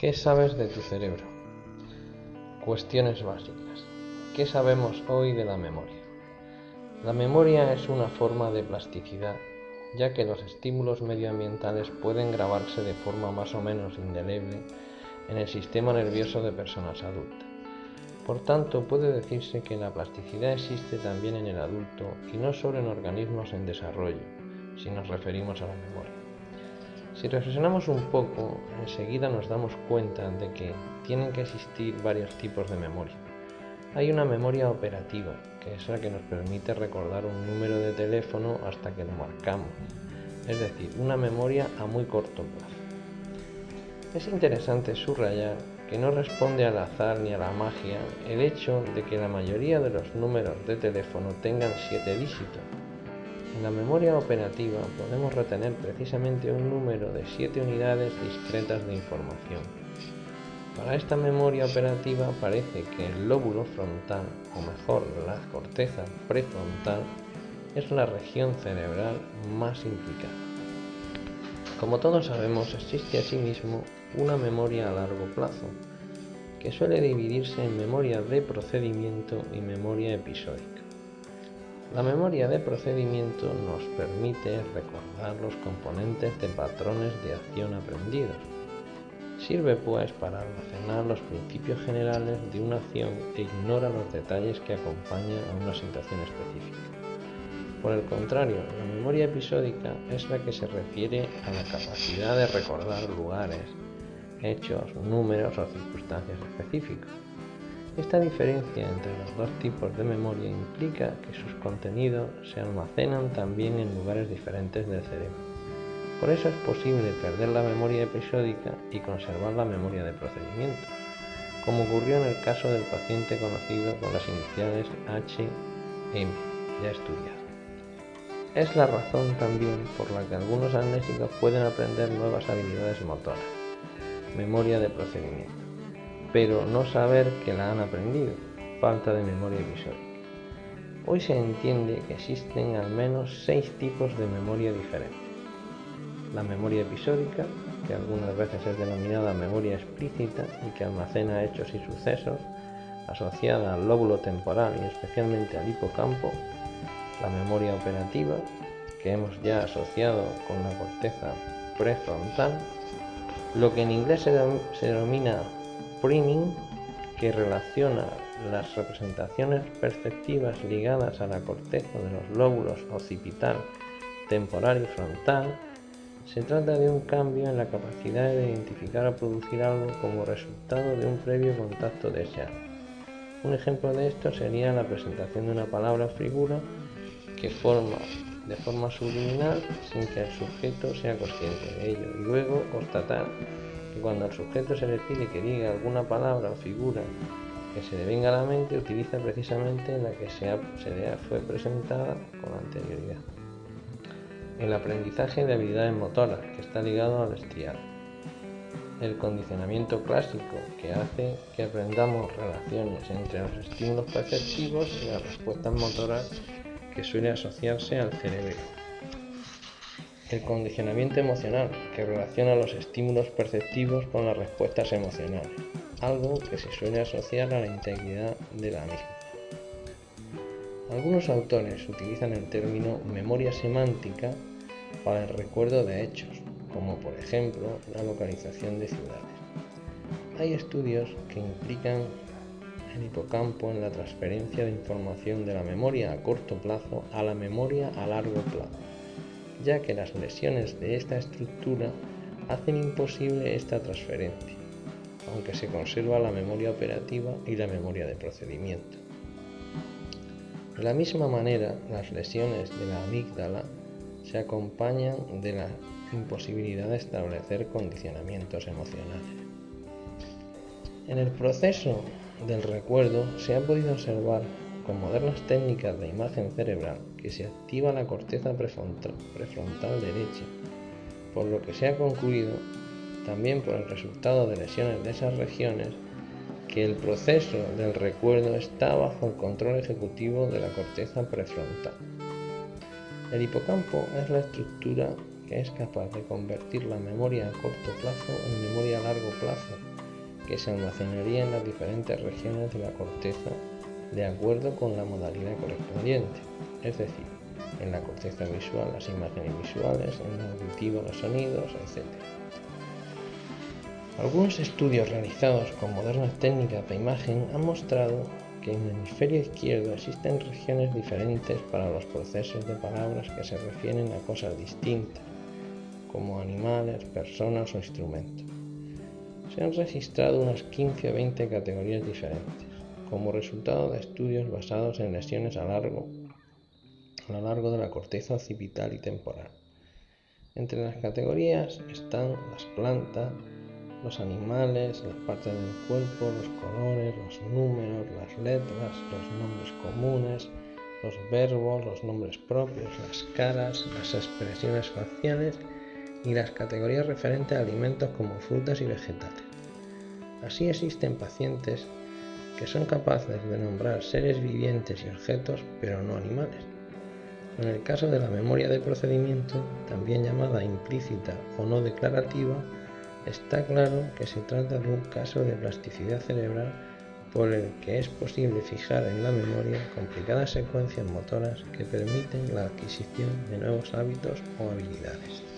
¿Qué sabes de tu cerebro? Cuestiones básicas. ¿Qué sabemos hoy de la memoria? La memoria es una forma de plasticidad, ya que los estímulos medioambientales pueden grabarse de forma más o menos indeleble en el sistema nervioso de personas adultas. Por tanto, puede decirse que la plasticidad existe también en el adulto y no solo en organismos en desarrollo, si nos referimos a la memoria. Si reflexionamos un poco, enseguida nos damos cuenta de que tienen que existir varios tipos de memoria. Hay una memoria operativa, que es la que nos permite recordar un número de teléfono hasta que lo marcamos, es decir, una memoria a muy corto plazo. Es interesante subrayar que no responde al azar ni a la magia el hecho de que la mayoría de los números de teléfono tengan 7 dígitos. En la memoria operativa podemos retener precisamente un número de 7 unidades discretas de información. Para esta memoria operativa parece que el lóbulo frontal, o mejor, la corteza prefrontal, es la región cerebral más implicada. Como todos sabemos, existe asimismo una memoria a largo plazo, que suele dividirse en memoria de procedimiento y memoria episódica. La memoria de procedimiento nos permite recordar los componentes de patrones de acción aprendidos. Sirve pues para almacenar los principios generales de una acción e ignora los detalles que acompañan a una situación específica. Por el contrario, la memoria episódica es la que se refiere a la capacidad de recordar lugares, hechos, números o circunstancias específicas. Esta diferencia entre los dos tipos de memoria implica que sus contenidos se almacenan también en lugares diferentes del cerebro. Por eso es posible perder la memoria episódica y conservar la memoria de procedimiento, como ocurrió en el caso del paciente conocido con las iniciales HM, ya estudiado. Es la razón también por la que algunos amnésicos pueden aprender nuevas habilidades motoras, memoria de procedimiento, pero no saber que la han aprendido, falta de memoria episódica. Hoy se entiende que existen al menos 6 tipos de memoria diferentes. La memoria episódica, que algunas veces es denominada memoria explícita y que almacena hechos y sucesos, asociada al lóbulo temporal y especialmente al hipocampo. La memoria operativa, que hemos ya asociado con la corteza prefrontal. Lo que en inglés se denomina priming, que relaciona las representaciones perceptivas ligadas a la corteza de los lóbulos occipital, temporal y frontal. Se trata de un cambio en la capacidad de identificar o producir algo como resultado de un previo contacto deseado. Un ejemplo de esto sería la presentación de una palabra o figura que forma de forma subliminal sin que el sujeto sea consciente de ello, y luego constatar que cuando al sujeto se le pide que diga alguna palabra o figura que se le venga a la mente, utiliza precisamente la que fue presentada con anterioridad. El aprendizaje de habilidades motoras, que está ligado al estriado. El condicionamiento clásico, que hace que aprendamos relaciones entre los estímulos perceptivos y las respuestas motoras, que suele asociarse al cerebro. El condicionamiento emocional, que relaciona los estímulos perceptivos con las respuestas emocionales, algo que se suele asociar a la integridad de la misma. Algunos autores utilizan el término memoria semántica para el recuerdo de hechos, como por ejemplo la localización de ciudades. Hay estudios que implican el hipocampo en la transferencia de información de la memoria a corto plazo a la memoria a largo plazo, ya que las lesiones de esta estructura hacen imposible esta transferencia, aunque se conserva la memoria operativa y la memoria de procedimiento. De la misma manera, las lesiones de la amígdala se acompañan de la imposibilidad de establecer condicionamientos emocionales. En el proceso del recuerdo se ha podido observar con modernas técnicas de imagen cerebral que se activa la corteza prefrontal derecha, por lo que se ha concluido, también por el resultado de lesiones de esas regiones, que el proceso del recuerdo está bajo el control ejecutivo de la corteza prefrontal. El hipocampo es la estructura que es capaz de convertir la memoria a corto plazo en memoria a largo plazo, que se almacenaría en las diferentes regiones de la corteza de acuerdo con la modalidad correspondiente, es decir, en la corteza visual las imágenes visuales, en la auditiva los sonidos, etc. Algunos estudios realizados con modernas técnicas de imagen han mostrado que en el hemisferio izquierdo existen regiones diferentes para los procesos de palabras que se refieren a cosas distintas, como animales, personas o instrumentos. Se han registrado unas 15 o 20 categorías diferentes, como resultado de estudios basados en lesiones a lo largo de la corteza occipital y temporal. Entre las categorías están las plantas, los animales, las partes del cuerpo, los colores, los números, las letras, los nombres comunes, los verbos, los nombres propios, las caras, las expresiones faciales y las categorías referentes a alimentos como frutas y vegetales. Así existen pacientes que son capaces de nombrar seres vivientes y objetos, pero no animales. En el caso de la memoria de procedimiento, también llamada implícita o no declarativa, está claro que se trata de un caso de plasticidad cerebral por el que es posible fijar en la memoria complicadas secuencias motoras que permiten la adquisición de nuevos hábitos o habilidades.